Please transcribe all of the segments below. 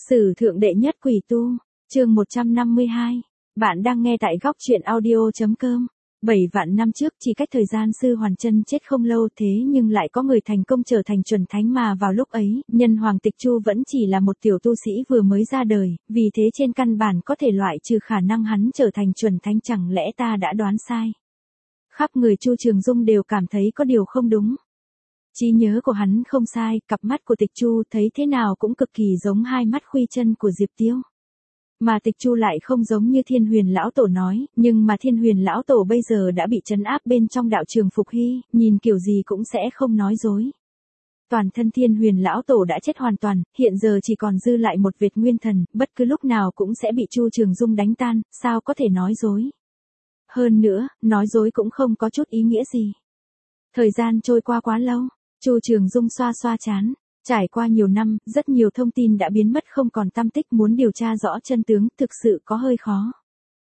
Sử thượng đệ nhất quỷ tu, chương 152. Bạn đang nghe tại góc truyện audio.com. 7 vạn năm trước chỉ cách thời gian Sư Hoàn Chân chết không lâu, thế nhưng lại có người thành công trở thành chuẩn thánh, mà vào lúc ấy, nhân hoàng Tịch Chu vẫn chỉ là một tiểu tu sĩ vừa mới ra đời, vì thế trên căn bản có thể loại trừ khả năng hắn trở thành chuẩn thánh. Chẳng lẽ ta đã đoán sai? Khắp người Chu Trường Dung đều cảm thấy có điều không đúng. Trí nhớ của hắn không sai, cặp mắt của Tịch Chu thấy thế nào cũng cực kỳ giống hai mắt khuy chân của Diệp Tiêu. Mà Tịch Chu lại không giống như Thiên Huyền lão tổ nói, nhưng mà Thiên Huyền lão tổ bây giờ đã bị trấn áp bên trong đạo trường Phục Hy, nhìn kiểu gì cũng sẽ không nói dối. Toàn thân Thiên Huyền lão tổ đã chết hoàn toàn, hiện giờ chỉ còn dư lại một vệt nguyên thần, bất cứ lúc nào cũng sẽ bị Chu Trường Dung đánh tan, sao có thể nói dối. Hơn nữa, nói dối cũng không có chút ý nghĩa gì. Thời gian trôi qua quá lâu, Chu Trường Dung xoa xoa trán. Trải qua nhiều năm, rất nhiều thông tin đã biến mất không còn tăm tích, muốn điều tra rõ chân tướng thực sự có hơi khó.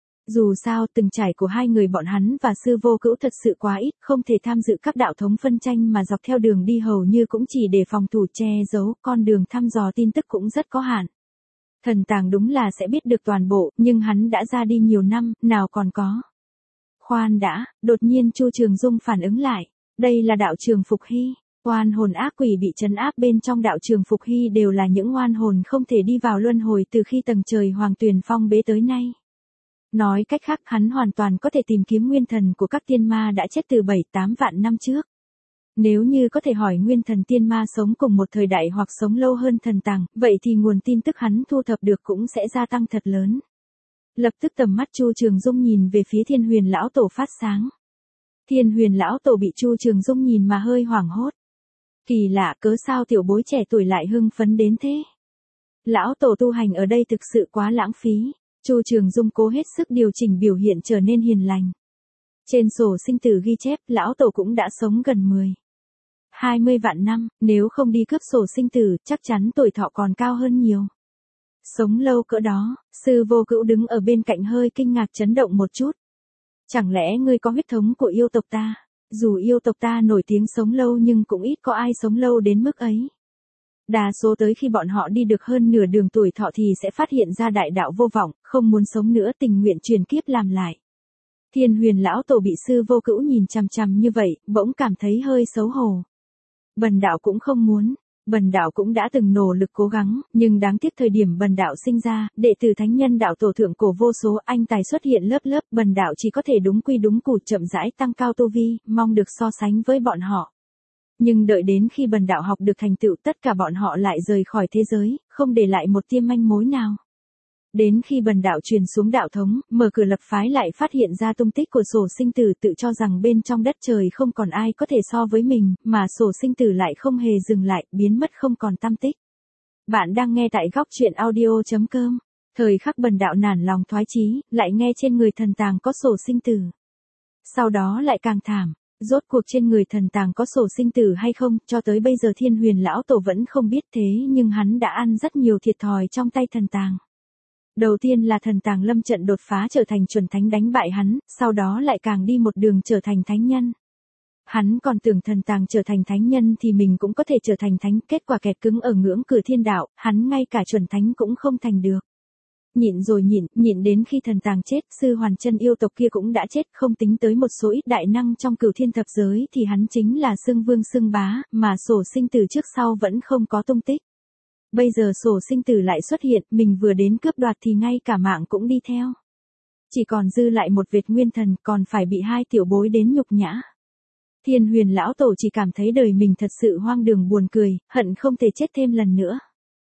Dù sao, từng trải của hai người bọn hắn và Sư Vô Cữu thật sự quá ít, không thể tham dự các đạo thống phân tranh, mà dọc theo đường đi hầu như cũng chỉ để phòng thủ che giấu, con đường thăm dò tin tức cũng rất có hạn. Thần tàng đúng là sẽ biết được toàn bộ, nhưng hắn đã ra đi nhiều năm, nào còn có. Khoan đã, đột nhiên Chu Trường Dung phản ứng lại, đây là đạo trường Phục Hy. Oan hồn ác quỷ bị trấn áp bên trong đạo trường Phục Hy đều là những oan hồn không thể đi vào luân hồi từ khi tầng trời Hoàng Tuyền phong bế tới nay. Nói cách khác, hắn hoàn toàn có thể tìm kiếm nguyên thần của các tiên ma đã chết từ 7-8 vạn năm trước. Nếu như có thể hỏi nguyên thần tiên ma sống cùng một thời đại hoặc sống lâu hơn thần tàng, vậy thì nguồn tin tức hắn thu thập được cũng sẽ gia tăng thật lớn. Lập tức tầm mắt Chu Trường Dung nhìn về phía Thiên Huyền lão tổ phát sáng. Thiên Huyền lão tổ bị Chu Trường Dung nhìn mà hơi hoảng hốt. Kỳ lạ, cớ sao tiểu bối trẻ tuổi lại hưng phấn đến thế? Lão tổ tu hành ở đây thực sự quá lãng phí. Chu Trường Dung cố hết sức điều chỉnh biểu hiện trở nên hiền lành. Trên sổ sinh tử ghi chép, lão tổ cũng đã sống gần 20 vạn năm, nếu không đi cướp sổ sinh tử, chắc chắn tuổi thọ còn cao hơn nhiều. Sống lâu cỡ đó, Sư Vô Cữu đứng ở bên cạnh hơi kinh ngạc chấn động một chút. Chẳng lẽ ngươi có huyết thống của yêu tộc ta? Dù yêu tộc ta nổi tiếng sống lâu nhưng cũng ít có ai sống lâu đến mức ấy. Đa số tới khi bọn họ đi được hơn nửa đường tuổi thọ thì sẽ phát hiện ra đại đạo vô vọng, không muốn sống nữa, tình nguyện truyền kiếp làm lại. Thiên Huyền lão tổ bị Sư Vô Cữu nhìn chằm chằm như vậy, bỗng cảm thấy hơi xấu hổ. Bần đạo cũng không muốn. Bần đạo cũng đã từng nỗ lực cố gắng, nhưng đáng tiếc thời điểm bần đạo sinh ra, đệ tử thánh nhân đạo tổ thượng cổ vô số, anh tài xuất hiện lớp lớp, bần đạo chỉ có thể đúng quy đúng củ chậm rãi tăng cao tu vi, mong được so sánh với bọn họ. Nhưng đợi đến khi bần đạo học được thành tựu, tất cả bọn họ lại rời khỏi thế giới, không để lại một tia manh mối nào. Đến khi bần đạo truyền xuống đạo thống, mở cửa lập phái, lại phát hiện ra tung tích của sổ sinh tử, tự cho rằng bên trong đất trời không còn ai có thể so với mình, mà sổ sinh tử lại không hề dừng lại, biến mất không còn tăm tích. Bạn đang nghe tại góc truyện audio.com. Thời khắc bần đạo nản lòng thoái chí, lại nghe trên người thần tàng có sổ sinh tử. Sau đó lại càng thảm, rốt cuộc trên người thần tàng có sổ sinh tử hay không, cho tới bây giờ Thiên Huyền lão tổ vẫn không biết, thế nhưng hắn đã ăn rất nhiều thiệt thòi trong tay thần tàng. Đầu tiên là thần tàng lâm trận đột phá trở thành chuẩn thánh đánh bại hắn, sau đó lại càng đi một đường trở thành thánh nhân. Hắn còn tưởng thần tàng trở thành thánh nhân thì mình cũng có thể trở thành thánh, kết quả kẹt cứng ở ngưỡng cửa thiên đạo, hắn ngay cả chuẩn thánh cũng không thành được. Nhịn rồi nhịn đến khi thần tàng chết, Sư Hoàn Chân yêu tộc kia cũng đã chết, không tính tới một số ít đại năng trong Cửu Thiên thập giới thì hắn chính là xưng vương xưng bá, mà sổ sinh tử trước sau vẫn không có tung tích. Bây giờ sổ sinh tử lại xuất hiện, mình vừa đến cướp đoạt thì ngay cả mạng cũng đi theo. Chỉ còn dư lại một vệt nguyên thần, còn phải bị hai tiểu bối đến nhục nhã. Thiên Huyền lão tổ chỉ cảm thấy đời mình thật sự hoang đường buồn cười, hận không thể chết thêm lần nữa.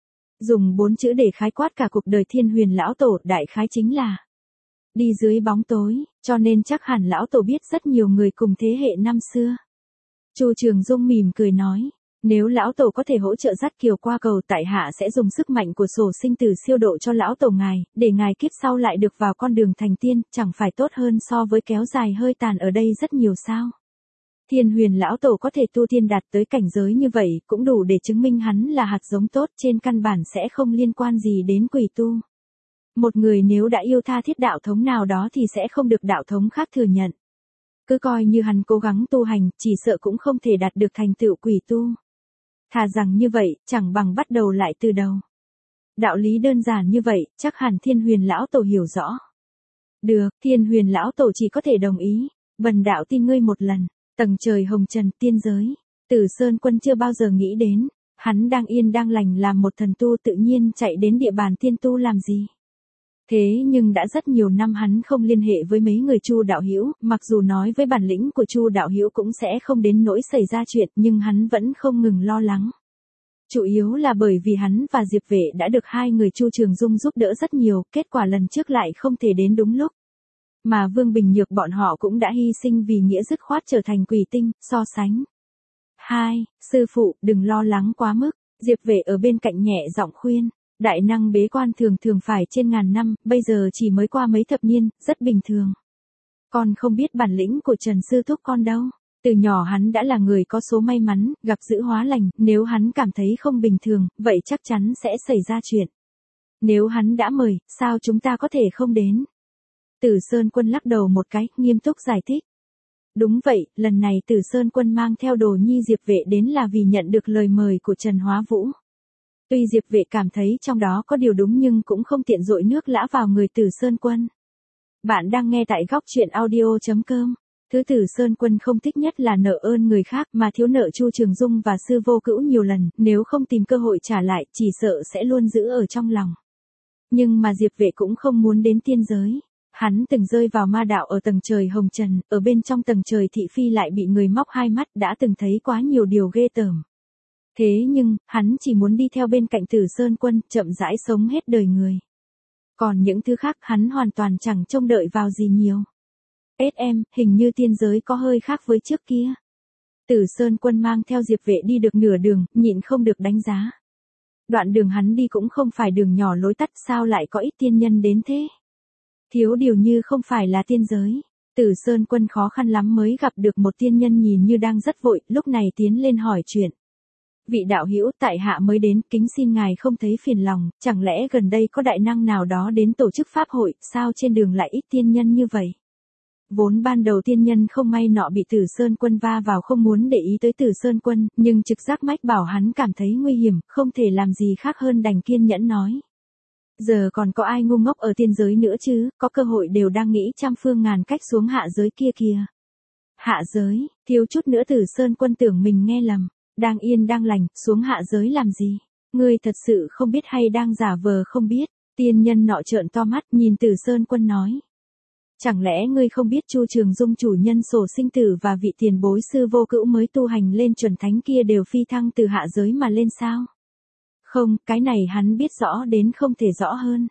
Dùng 4 chữ để khái quát cả cuộc đời Thiên Huyền lão tổ, đại khái chính là đi dưới bóng tối, cho nên chắc hẳn lão tổ biết rất nhiều người cùng thế hệ năm xưa. Chu Trường Dung mỉm cười nói. Nếu lão tổ có thể hỗ trợ dắt kiều qua cầu, tại hạ sẽ dùng sức mạnh của sổ sinh tử siêu độ cho lão tổ ngài, để ngài kiếp sau lại được vào con đường thành tiên, chẳng phải tốt hơn so với kéo dài hơi tàn ở đây rất nhiều sao? Thiên Huyền lão tổ có thể tu tiên đạt tới cảnh giới như vậy, cũng đủ để chứng minh hắn là hạt giống tốt, trên căn bản sẽ không liên quan gì đến quỷ tu. Một người nếu đã yêu tha thiết đạo thống nào đó thì sẽ không được đạo thống khác thừa nhận. Cứ coi như hắn cố gắng tu hành, chỉ sợ cũng không thể đạt được thành tựu quỷ tu. Thà rằng như vậy, chẳng bằng bắt đầu lại từ đầu. Đạo lý đơn giản như vậy, chắc hẳn Thiên Huyền lão tổ hiểu rõ. Được, Thiên Huyền lão tổ chỉ có thể đồng ý. Bần đạo tin ngươi một lần. Tầng trời hồng trần, tiên giới. Tử Sơn Quân chưa bao giờ nghĩ đến, hắn đang yên đang lành làm một thần tu tự nhiên chạy đến địa bàn tiên tu làm gì. Thế nhưng đã rất nhiều năm hắn không liên hệ với mấy người Chu đạo hữu, mặc dù nói với bản lĩnh của Chu đạo hữu cũng sẽ không đến nỗi xảy ra chuyện, nhưng hắn vẫn không ngừng lo lắng. Chủ yếu là bởi vì hắn và Diệp Vệ đã được hai người Chu Trường Dung giúp đỡ rất nhiều, kết quả lần trước lại không thể đến đúng lúc. Mà Vương Bình Nhược bọn họ cũng đã hy sinh vì nghĩa dứt khoát trở thành quỷ tinh, so sánh. Sư phụ, đừng lo lắng quá mức, Diệp Vệ ở bên cạnh nhẹ giọng khuyên. Đại năng bế quan thường thường phải trên ngàn năm, bây giờ chỉ mới qua mấy thập niên, rất bình thường. Con không biết bản lĩnh của Trần Sư Thúc con đâu. Từ nhỏ hắn đã là người có số may mắn, gặp dữ hóa lành, nếu hắn cảm thấy không bình thường, vậy chắc chắn sẽ xảy ra chuyện. Nếu hắn đã mời, sao chúng ta có thể không đến? Tử Sơn Quân lắc đầu một cái, nghiêm túc giải thích. Đúng vậy, lần này Tử Sơn Quân mang theo Đồ Nhi Diệp Vệ đến là vì nhận được lời mời của Trần Hóa Vũ. Tuy Diệp Vệ cảm thấy trong đó có điều đúng nhưng cũng không tiện dội nước lã vào người Tử Sơn Quân. Bạn đang nghe tại góc truyện audio.com. Thứ Tử Sơn Quân không thích nhất là nợ ơn người khác mà thiếu nợ Chu Trường Dung và Sư Vô Cữu nhiều lần, nếu không tìm cơ hội trả lại chỉ sợ sẽ luôn giữ ở trong lòng. Nhưng mà Diệp Vệ cũng không muốn đến tiên giới. Hắn từng rơi vào ma đạo ở tầng trời hồng trần, ở bên trong tầng trời thị phi lại bị người móc hai mắt, đã từng thấy quá nhiều điều ghê tởm. Thế nhưng, hắn chỉ muốn đi theo bên cạnh Tử Sơn Quân, chậm rãi sống hết đời người. Còn những thứ khác hắn hoàn toàn chẳng trông đợi vào gì nhiều. Hình như tiên giới có hơi khác với trước kia. Tử Sơn Quân mang theo Diệp Vệ đi được nửa đường, nhịn không được đánh giá. Đoạn đường hắn đi cũng không phải đường nhỏ lối tắt, sao lại có ít tiên nhân đến thế? Thiếu điều như không phải là tiên giới. Tử Sơn Quân khó khăn lắm mới gặp được một tiên nhân nhìn như đang rất vội, lúc này tiến lên hỏi chuyện. Vị đạo hữu, tại hạ mới đến, kính xin ngài không thấy phiền lòng, chẳng lẽ gần đây có đại năng nào đó đến tổ chức pháp hội, sao trên đường lại ít tiên nhân như vậy? Vốn ban đầu tiên nhân không may nọ bị Tử Sơn Quân va vào không muốn để ý tới Tử Sơn Quân, nhưng trực giác mách bảo hắn cảm thấy nguy hiểm, không thể làm gì khác hơn đành kiên nhẫn nói. Giờ còn có ai ngu ngốc ở tiên giới nữa chứ, có cơ hội đều đang nghĩ trăm phương ngàn cách xuống hạ giới kia kìa. Hạ giới, thiếu chút nữa Tử Sơn Quân tưởng mình nghe lầm, đang yên đang lành, xuống hạ giới làm gì? Ngươi thật sự không biết hay đang giả vờ không biết? Tiên nhân nọ trợn to mắt nhìn Tử Sơn Quân nói. Chẳng lẽ ngươi không biết Chu Trường Dung chủ nhân sổ sinh tử và vị tiền bối Sư Vô Cữu mới tu hành lên chuẩn thánh kia đều phi thăng từ hạ giới mà lên sao? Không, cái này hắn biết rõ đến không thể rõ hơn.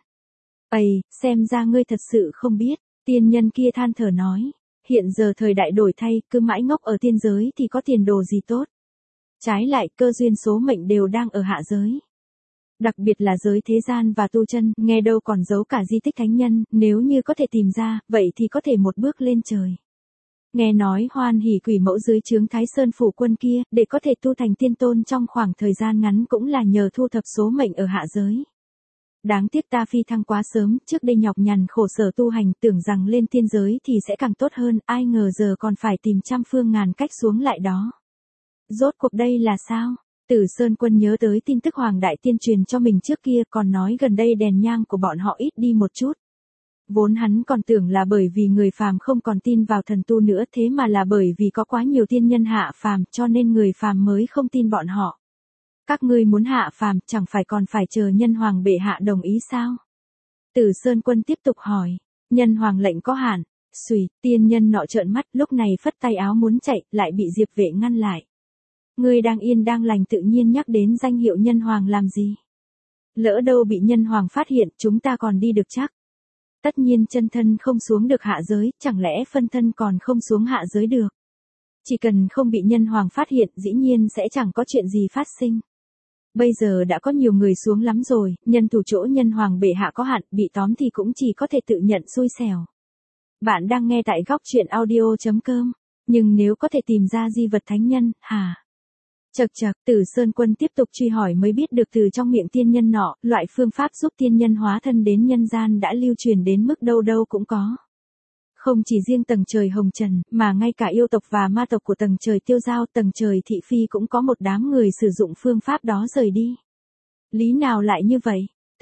Xem ra ngươi thật sự không biết, tiên nhân kia than thở nói. Hiện giờ thời đại đổi thay, cứ mãi ngốc ở tiên giới thì có tiền đồ gì tốt. Trái lại, cơ duyên số mệnh đều đang ở hạ giới. Đặc biệt là giới thế gian và tu chân, nghe đâu còn giấu cả di tích thánh nhân, nếu như có thể tìm ra, vậy thì có thể một bước lên trời. Nghe nói Hoan Hỷ Quỷ Mẫu dưới trướng Thái Sơn Phủ Quân kia, để có thể tu thành tiên tôn trong khoảng thời gian ngắn cũng là nhờ thu thập số mệnh ở hạ giới. Đáng tiếc ta phi thăng quá sớm, trước đây nhọc nhằn khổ sở tu hành tưởng rằng lên tiên giới thì sẽ càng tốt hơn, ai ngờ giờ còn phải tìm trăm phương ngàn cách xuống lại đó. Rốt cuộc đây là sao? Tử Sơn Quân nhớ tới tin tức Hoàng Đại Tiên truyền cho mình trước kia, còn nói gần đây đèn nhang của bọn họ ít đi một chút. Vốn hắn còn tưởng là bởi vì người phàm không còn tin vào thần tu nữa, thế mà là bởi vì có quá nhiều tiên nhân hạ phàm cho nên người phàm mới không tin bọn họ. Các ngươi muốn hạ phàm chẳng phải còn phải chờ nhân hoàng bệ hạ đồng ý sao? Tử Sơn Quân tiếp tục hỏi, nhân hoàng lệnh có hạn. Tiên nhân nọ trợn mắt, lúc này phất tay áo muốn chạy, lại bị Diệp Vệ ngăn lại. Ngươi đang yên đang lành tự nhiên nhắc đến danh hiệu nhân hoàng làm gì? Lỡ đâu bị nhân hoàng phát hiện, chúng ta còn đi được chắc. Tất nhiên chân thân không xuống được hạ giới, chẳng lẽ phân thân còn không xuống hạ giới được? Chỉ cần không bị nhân hoàng phát hiện, dĩ nhiên sẽ chẳng có chuyện gì phát sinh. Bây giờ đã có nhiều người xuống lắm rồi, nhân thủ chỗ nhân hoàng bệ hạ có hạn, bị tóm thì cũng chỉ có thể tự nhận xui xẻo. Bạn đang nghe tại góc truyện audio.com, nhưng nếu có thể tìm ra di vật thánh nhân, hả? Chậc, Tử Sơn Quân tiếp tục truy hỏi mới biết được từ trong miệng tiên nhân nọ, loại phương pháp giúp tiên nhân hóa thân đến nhân gian đã lưu truyền đến mức đâu đâu cũng có. Không chỉ riêng tầng trời hồng trần, mà ngay cả yêu tộc và ma tộc của tầng trời tiêu giao, tầng trời thị phi cũng có một đám người sử dụng phương pháp đó rời đi. Lý nào lại như vậy?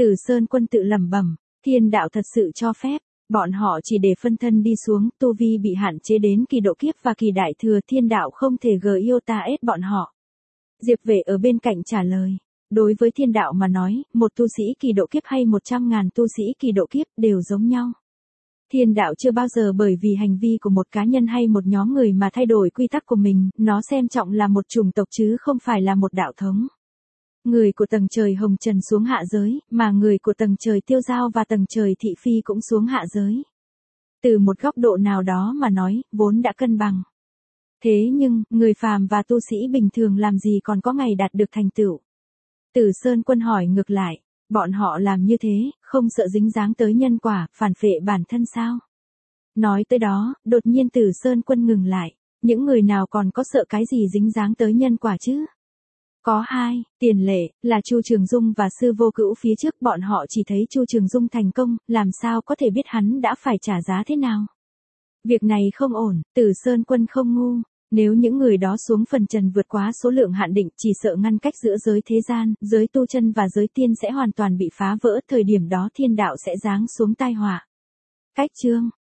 Tử Sơn Quân tự lẩm bẩm, thiên đạo thật sự cho phép, bọn họ chỉ để phân thân đi xuống, tu vi bị hạn chế đến kỳ độ kiếp và kỳ đại thừa, thiên đạo không thể iota ép bọn họ. Diệp Vệ ở bên cạnh trả lời, đối với thiên đạo mà nói, một tu sĩ kỳ độ kiếp hay 100.000 tu sĩ kỳ độ kiếp đều giống nhau. Thiên đạo chưa bao giờ bởi vì hành vi của một cá nhân hay một nhóm người mà thay đổi quy tắc của mình, nó xem trọng là một chủng tộc chứ không phải là một đạo thống. Người của tầng trời hồng trần xuống hạ giới, mà người của tầng trời tiêu giao và tầng trời thị phi cũng xuống hạ giới. Từ một góc độ nào đó mà nói, vốn đã cân bằng. Thế nhưng, người phàm và tu sĩ bình thường làm gì còn có ngày đạt được thành tựu? Tử Sơn Quân hỏi ngược lại, bọn họ làm như thế, không sợ dính dáng tới nhân quả, phản phệ bản thân sao? Nói tới đó, đột nhiên Tử Sơn Quân ngừng lại, những người nào còn có sợ cái gì dính dáng tới nhân quả chứ? Có hai, tiền lệ, là Chu Trường Dung và Sư Vô Cữu phía trước bọn họ chỉ thấy Chu Trường Dung thành công, làm sao có thể biết hắn đã phải trả giá thế nào? Việc này không ổn, Tử Sơn Quân không ngu. Nếu những người đó xuống phần trần vượt quá số lượng hạn định, chỉ sợ ngăn cách giữa giới thế gian, giới tu chân và giới tiên sẽ hoàn toàn bị phá vỡ, thời điểm đó thiên đạo sẽ giáng xuống tai họa. Cách chương